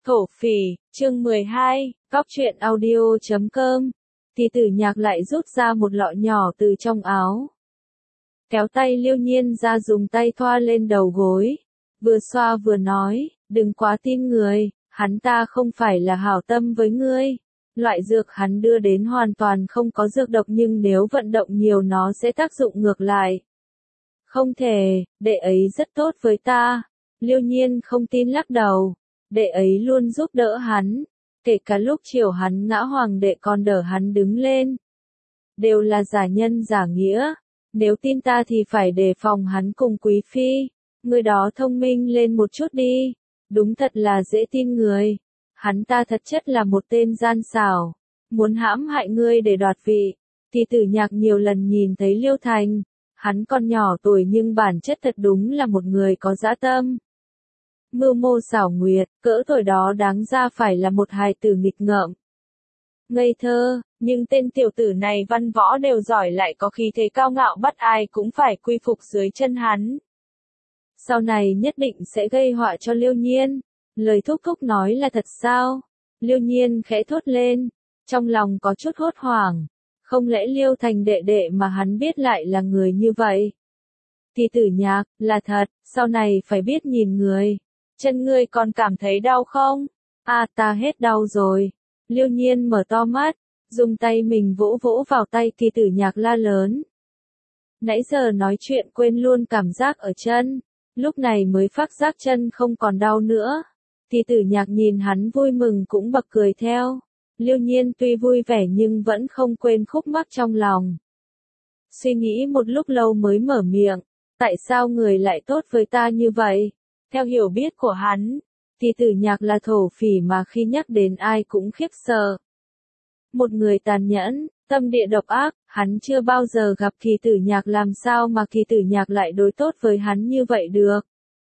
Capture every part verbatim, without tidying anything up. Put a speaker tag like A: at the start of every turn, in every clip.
A: Thổ phỉ, chương mười hai, Góc truyện audio chấm com. Thì tử nhạc lại rút ra một lọ nhỏ từ trong áo. Kéo tay Liêu Nhiên ra dùng tay thoa lên đầu gối. Vừa xoa vừa nói, đừng quá tin người, hắn ta không phải là hảo tâm với ngươi. Loại dược hắn đưa đến hoàn toàn không có dược độc nhưng nếu vận động nhiều nó sẽ tác dụng ngược lại. Không thể, đệ ấy rất tốt với ta. Liêu Nhiên không tin lắc đầu. Đệ ấy luôn giúp đỡ hắn, kể cả lúc chiều hắn ngã hoàng đệ còn đỡ hắn đứng lên. Đều là giả nhân giả nghĩa, nếu tin ta thì phải đề phòng hắn cùng quý phi, người đó thông minh lên một chút đi, đúng thật là dễ tin người. Hắn ta thật chất là một tên gian xảo, muốn hãm hại ngươi để đoạt vị. Thì tử nhạc nhiều lần nhìn thấy Liêu Thành, hắn còn nhỏ tuổi nhưng bản chất thật đúng là một người có dã tâm. Mưu mô xảo nguyệt, cỡ tuổi đó đáng ra phải là một hài tử nghịch ngợm. Ngây thơ, nhưng tên tiểu tử này văn võ đều giỏi lại có khí thế cao ngạo bắt ai cũng phải quy phục dưới chân hắn. Sau này nhất định sẽ gây họa cho Liêu Nhiên. Lời thúc thúc nói là thật sao? Liêu Nhiên khẽ thốt lên, trong lòng có chút hốt hoảng. Không lẽ Liêu Thành đệ đệ mà hắn biết lại là người như vậy? Thì tử nhạc, là thật, sau này phải biết nhìn người. Chân ngươi còn cảm thấy đau không? À ta hết đau rồi. Liêu Nhiên mở to mắt, dùng tay mình vỗ vỗ vào tay thì tử nhạc la lớn. Nãy giờ nói chuyện quên luôn cảm giác ở chân, lúc này mới phát giác chân không còn đau nữa. Thì tử nhạc nhìn hắn vui mừng cũng bật cười theo. Liêu Nhiên tuy vui vẻ nhưng vẫn không quên khúc mắc trong lòng. Suy nghĩ một lúc lâu mới mở miệng, tại sao người lại tốt với ta như vậy? Theo hiểu biết của hắn, thì tử nhạc là thổ phỉ mà khi nhắc đến ai cũng khiếp sợ. Một người tàn nhẫn, tâm địa độc ác, hắn chưa bao giờ gặp kỳ tử nhạc làm sao mà kỳ tử nhạc lại đối tốt với hắn như vậy được.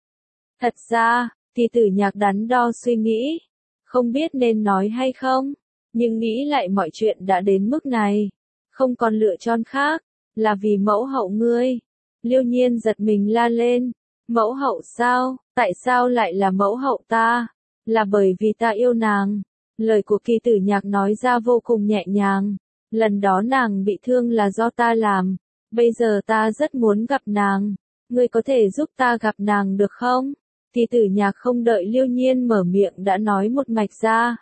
A: Thật ra, thì tử nhạc đắn đo suy nghĩ, không biết nên nói hay không, nhưng nghĩ lại mọi chuyện đã đến mức này, không còn lựa chọn khác, là vì mẫu hậu ngươi. Liêu Nhiên giật mình la lên, mẫu hậu sao, tại sao lại là mẫu hậu ta? Là bởi vì ta yêu nàng. Lời của kỳ tử nhạc nói ra vô cùng nhẹ nhàng, lần đó nàng bị thương là do ta làm, bây giờ ta rất muốn gặp nàng, ngươi có thể giúp ta gặp nàng được không? Kỳ tử nhạc không đợi Liêu Nhiên mở miệng đã nói một mạch ra.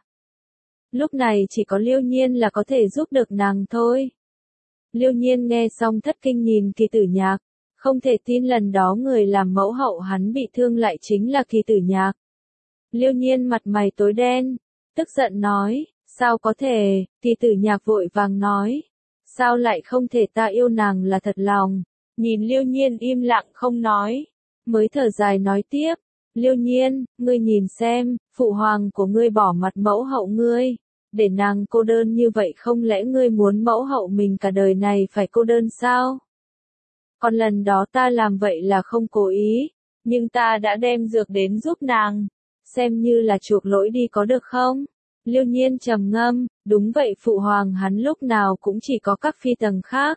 A: Lúc này chỉ có Liêu Nhiên là có thể giúp được nàng thôi. Liêu Nhiên nghe xong thất kinh nhìn kỳ tử nhạc, không thể tin lần đó người làm mẫu hậu hắn bị thương lại chính là kỳ tử nhạc. Liêu Nhiên mặt mày tối đen, tức giận nói, sao có thể? Kỳ tử nhạc vội vàng nói, sao lại không thể, ta yêu nàng là thật lòng. Nhìn Liêu Nhiên im lặng không nói, mới thở dài nói tiếp, Liêu Nhiên, ngươi nhìn xem, phụ hoàng của ngươi bỏ mặt mẫu hậu ngươi, để nàng cô đơn như vậy, không lẽ ngươi muốn mẫu hậu mình cả đời này phải cô đơn sao? Còn lần đó ta làm vậy là không cố ý, nhưng ta đã đem dược đến giúp nàng, xem như là chuộc lỗi đi có được không? Liêu Nhiên trầm ngâm, đúng vậy, phụ hoàng hắn lúc nào cũng chỉ có các phi tầng khác.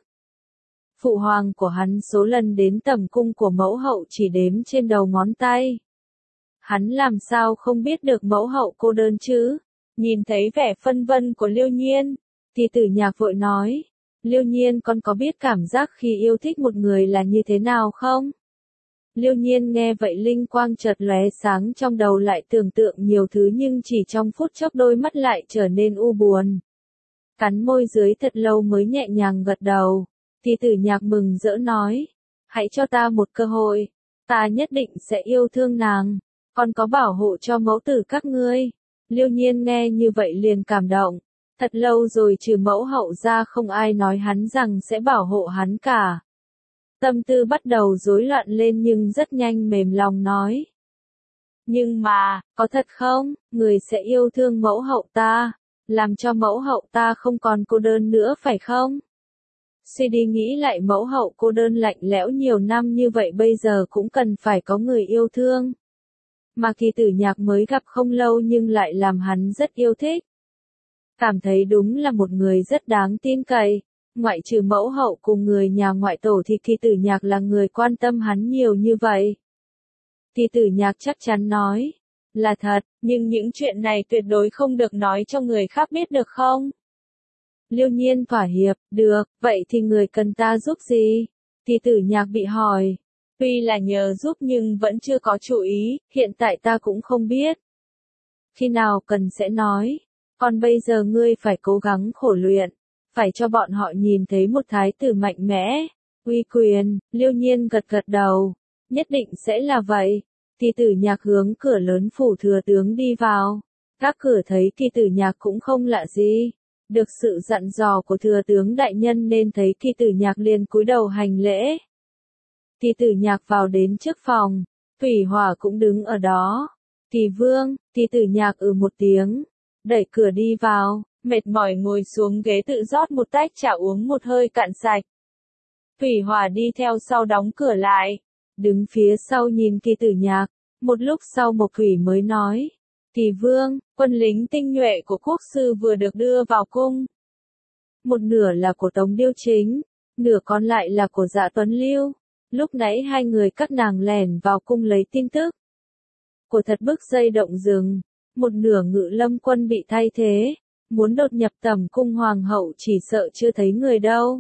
A: Phụ hoàng của hắn số lần đến tầm cung của mẫu hậu chỉ đếm trên đầu ngón tay. Hắn làm sao không biết được mẫu hậu cô đơn chứ? Nhìn thấy vẻ phân vân của Liêu Nhiên, thì tử nhạc vội nói, Liêu Nhiên con có biết cảm giác khi yêu thích một người là như thế nào không? Liêu Nhiên nghe vậy linh quang chợt lóe sáng trong đầu, lại tưởng tượng nhiều thứ nhưng chỉ trong phút chốc đôi mắt lại trở nên u buồn. Cắn môi dưới thật lâu mới nhẹ nhàng gật đầu, thì tử nhạc mừng rỡ nói, hãy cho ta một cơ hội, ta nhất định sẽ yêu thương nàng, còn có bảo hộ cho mẫu tử các ngươi. Liêu Nhiên nghe như vậy liền cảm động, thật lâu rồi trừ mẫu hậu ra không ai nói hắn rằng sẽ bảo hộ hắn cả. Tâm tư bắt đầu rối loạn lên nhưng rất nhanh mềm lòng nói. Nhưng mà, có thật không, người sẽ yêu thương mẫu hậu ta, làm cho mẫu hậu ta không còn cô đơn nữa phải không? Suy đi nghĩ lại, mẫu hậu cô đơn lạnh lẽo nhiều năm như vậy bây giờ cũng cần phải có người yêu thương. Mà kỳ tử nhạc mới gặp không lâu nhưng lại làm hắn rất yêu thích. Cảm thấy đúng là một người rất đáng tin cậy. Ngoại trừ mẫu hậu cùng người nhà ngoại tổ thì kỳ tử nhạc là người quan tâm hắn nhiều như vậy. Kỳ tử nhạc chắc chắn nói, Là thật, nhưng những chuyện này tuyệt đối không được nói cho người khác biết được không? Liêu Nhiên thỏa hiệp, được, vậy thì người cần ta giúp gì? Thì tử nhạc bị hỏi. Tuy là nhờ giúp nhưng vẫn chưa có chủ ý, hiện tại ta cũng không biết. Khi nào cần sẽ nói. Còn bây giờ ngươi phải cố gắng khổ luyện. Phải cho bọn họ nhìn thấy một thái tử mạnh mẽ. Uy quyền, Liêu Nhiên gật gật đầu. Nhất định sẽ là vậy. Thì tử nhạc hướng cửa lớn phủ thừa tướng đi vào. Các cửa thấy kỳ tử nhạc cũng không lạ gì. Được sự dặn dò của thừa tướng đại nhân nên thấy kỳ tử nhạc liền cúi đầu hành lễ. Kỳ tử nhạc vào đến trước phòng. Thủy Hỏa cũng đứng ở đó. Kỳ vương, kỳ tử nhạc ừ một tiếng. Đẩy cửa đi vào, mệt mỏi ngồi xuống ghế tự rót một tách trà uống một hơi cạn sạch. Thủy Hỏa đi theo sau đóng cửa lại. Đứng phía sau nhìn kỳ tử nhạc. Một lúc sau Mộc Thủy mới nói. Kỳ vương, quân lính tinh nhuệ của quốc sư vừa được đưa vào cung. Một nửa là của Tống Điêu Chính, nửa còn lại là của Dạ Tuấn Lưu. Lúc nãy hai người các nàng lẻn vào cung lấy tin tức. Của thật bức dây động rừng, một nửa Ngự Lâm quân bị thay thế, muốn đột nhập tẩm cung hoàng hậu chỉ sợ chưa thấy người đâu.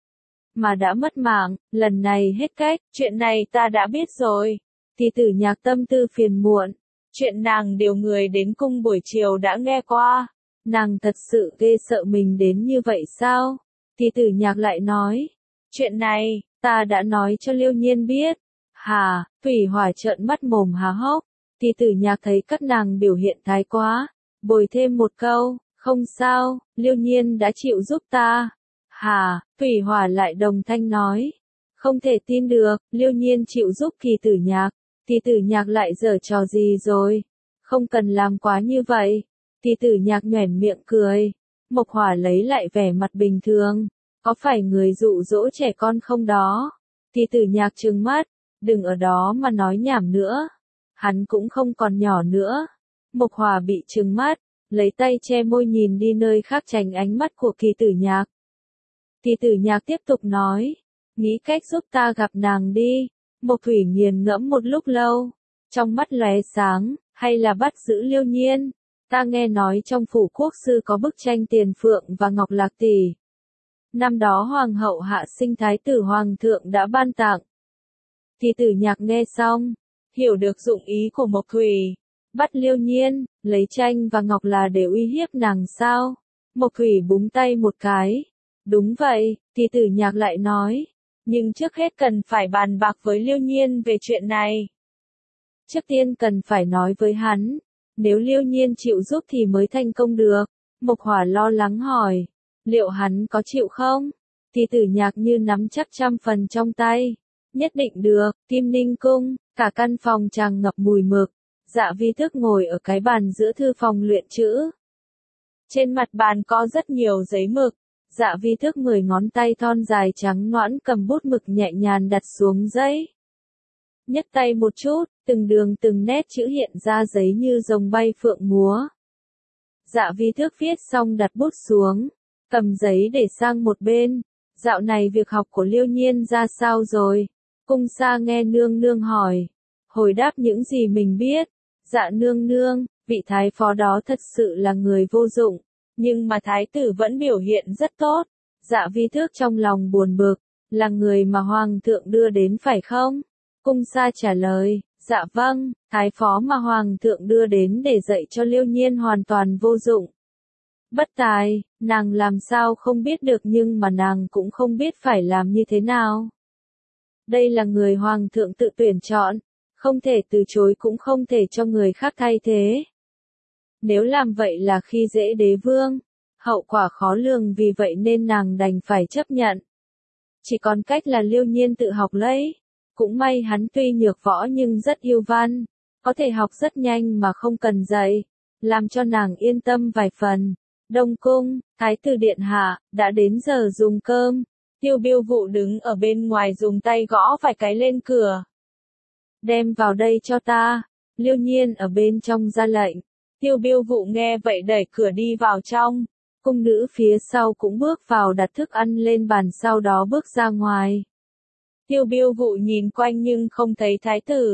A: Mà đã mất mạng, lần này hết cách, chuyện này ta đã biết rồi. Thì tử nhạc tâm tư phiền muộn. Chuyện nàng điều người đến cung buổi chiều đã nghe qua. Nàng thật sự ghê sợ mình đến như vậy sao? Thì tử nhạc lại nói. Chuyện này, ta đã nói cho Liêu Nhiên biết. Hà, Thủy Hỏa trợn mắt mồm há hốc. Thì tử nhạc thấy các nàng biểu hiện thái quá. Bồi thêm một câu, không sao, Liêu Nhiên đã chịu giúp ta. Hà, Thủy Hỏa lại đồng thanh nói. Không thể tin được, Liêu Nhiên chịu giúp kỳ tử nhạc. Thì tử nhạc lại giở trò gì rồi? Không cần làm quá như vậy. Thì tử nhạc nhoẻn miệng cười. Mộc Hỏa lấy lại vẻ mặt bình thường. Có phải người dụ dỗ trẻ con không đó? Thì tử nhạc trừng mắt. Đừng ở đó mà nói nhảm nữa. Hắn cũng không còn nhỏ nữa. Mộc Hỏa bị trừng mắt. Lấy tay che môi nhìn đi nơi khác tránh ánh mắt của kỳ tử nhạc. Thì tử nhạc tiếp tục nói. Nghĩ cách giúp ta gặp nàng đi. Mộc Thủy nghiền ngẫm một lúc lâu, trong mắt lóe sáng, hay là bắt giữ Liêu Nhiên. Ta nghe nói trong phủ quốc sư có bức tranh Tiền Phượng và Ngọc Lạc Tỷ. Năm đó hoàng hậu hạ sinh thái tử hoàng thượng đã ban tặng. Thì tử nhạc nghe xong, hiểu được dụng ý của Mộc Thủy. Bắt Liêu Nhiên, lấy tranh và ngọc là để uy hiếp nàng sao? Mộc Thủy búng tay một cái. Đúng vậy, thì tử nhạc lại nói. Nhưng trước hết cần phải bàn bạc với Liêu Nhiên về chuyện này. Trước tiên cần phải nói với hắn. Nếu Liêu Nhiên chịu giúp thì mới thành công được. Mộc Hỏa lo lắng hỏi. Liệu hắn có chịu không? Thì tử nhạc như nắm chắc trăm phần trong tay. Nhất định được, Kim Ninh Cung, cả căn phòng tràn ngập mùi mực. Dạ Vi Thức ngồi ở cái bàn giữa thư phòng luyện chữ. Trên mặt bàn có rất nhiều giấy mực. Dạ Vi Thức mười ngón tay thon dài trắng nõn cầm bút mực nhẹ nhàng đặt xuống giấy. Nhấc tay một chút, từng đường từng nét chữ hiện ra giấy như rồng bay phượng múa. Dạ Vi Thức viết xong đặt bút xuống, cầm giấy để sang một bên. Dạo này việc học của Liêu Nhiên ra sao rồi? Cung Sa nghe nương nương hỏi. Hồi đáp những gì mình biết. Dạ nương nương, vị thái phó đó thật sự là người vô dụng. Nhưng mà thái tử vẫn biểu hiện rất tốt. Dạ Vi Thức trong lòng buồn bực. Là người mà hoàng thượng đưa đến phải không? Cung Sa trả lời. Dạ vâng, thái phó mà hoàng thượng đưa đến để dạy cho Liêu Nhiên hoàn toàn vô dụng. Bất tài, nàng làm sao không biết được nhưng mà nàng cũng không biết phải làm như thế nào. Đây là người hoàng thượng tự tuyển chọn. Không thể từ chối cũng không thể cho người khác thay thế. Nếu làm vậy là khi dễ đế vương, hậu quả khó lường vì vậy nên nàng đành phải chấp nhận. Chỉ còn cách là Liêu Nhiên tự học lấy. Cũng may hắn tuy nhược võ nhưng rất yêu văn, có thể học rất nhanh mà không cần dạy, làm cho nàng yên tâm vài phần. Đông cung, thái tử điện hạ, đã đến giờ dùng cơm. Tiêu Biêu Vụ đứng ở bên ngoài dùng tay gõ vài cái lên cửa. Đem vào đây cho ta. Liêu Nhiên ở bên trong ra lệnh. Tiêu Biêu Vụ nghe vậy đẩy cửa đi vào trong. Cung nữ phía sau cũng bước vào đặt thức ăn lên bàn sau đó bước ra ngoài. Tiêu Biêu Vụ nhìn quanh nhưng không thấy thái tử.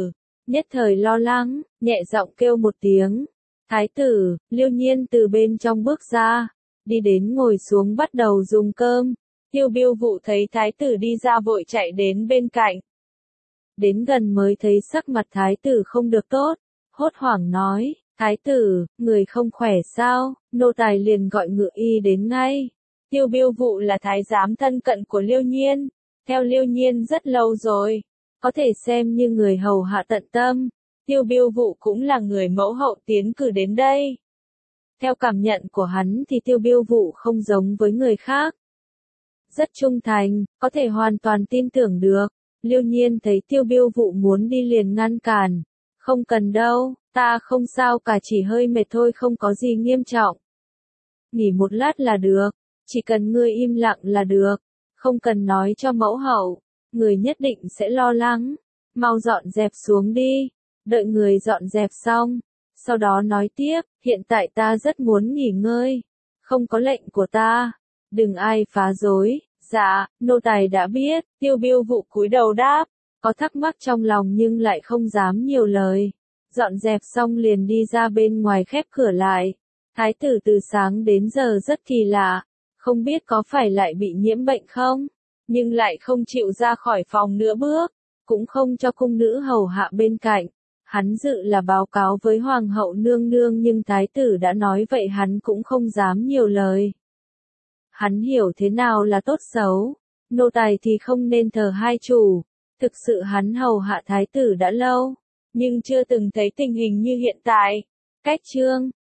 A: nhất thời lo lắng, nhẹ giọng kêu một tiếng. Thái tử, Liêu Nhiên từ bên trong bước ra, đi đến ngồi xuống bắt đầu dùng cơm. Tiêu Biêu Vụ thấy thái tử đi ra vội chạy đến bên cạnh. Đến gần mới thấy sắc mặt thái tử không được tốt, hốt hoảng nói, thái tử, người không khỏe sao, nô tài liền gọi ngự y đến ngay. Tiêu Biêu Vụ là thái giám thân cận của Liêu Nhiên, theo Liêu Nhiên rất lâu rồi, có thể xem như người hầu hạ tận tâm. Tiêu Biêu Vụ cũng là người mẫu hậu tiến cử đến đây. Theo cảm nhận của hắn thì Tiêu Biêu Vụ không giống với người khác. Rất trung thành, có thể hoàn toàn tin tưởng được. Liêu Nhiên thấy Tiêu Biêu Vụ muốn đi liền ngăn cản. Không cần đâu, ta không sao cả, chỉ hơi mệt thôi, không có gì nghiêm trọng. Nghỉ một lát là được, chỉ cần ngươi im lặng là được, không cần nói cho mẫu hậu, người nhất định sẽ lo lắng. Mau dọn dẹp xuống đi, đợi người dọn dẹp xong, sau đó nói tiếp, hiện tại ta rất muốn nghỉ ngơi, không có lệnh của ta, đừng ai phá rối. Dạ, nô tài đã biết. Tiêu Biêu Vụ cúi đầu đáp, có thắc mắc trong lòng nhưng lại không dám nhiều lời. Dọn dẹp xong liền đi ra bên ngoài khép cửa lại. Thái tử từ sáng đến giờ rất kỳ lạ, không biết có phải lại bị nhiễm bệnh không, nhưng lại không chịu ra khỏi phòng nửa bước, cũng không cho cung nữ hầu hạ bên cạnh. Hắn dự là báo cáo với hoàng hậu nương nương nhưng thái tử đã nói vậy hắn cũng không dám nhiều lời. Hắn hiểu thế nào là tốt xấu, nô tài thì không nên thờ hai chủ, thực sự hắn hầu hạ thái tử đã lâu, nhưng chưa từng thấy tình hình như hiện tại. Cách chương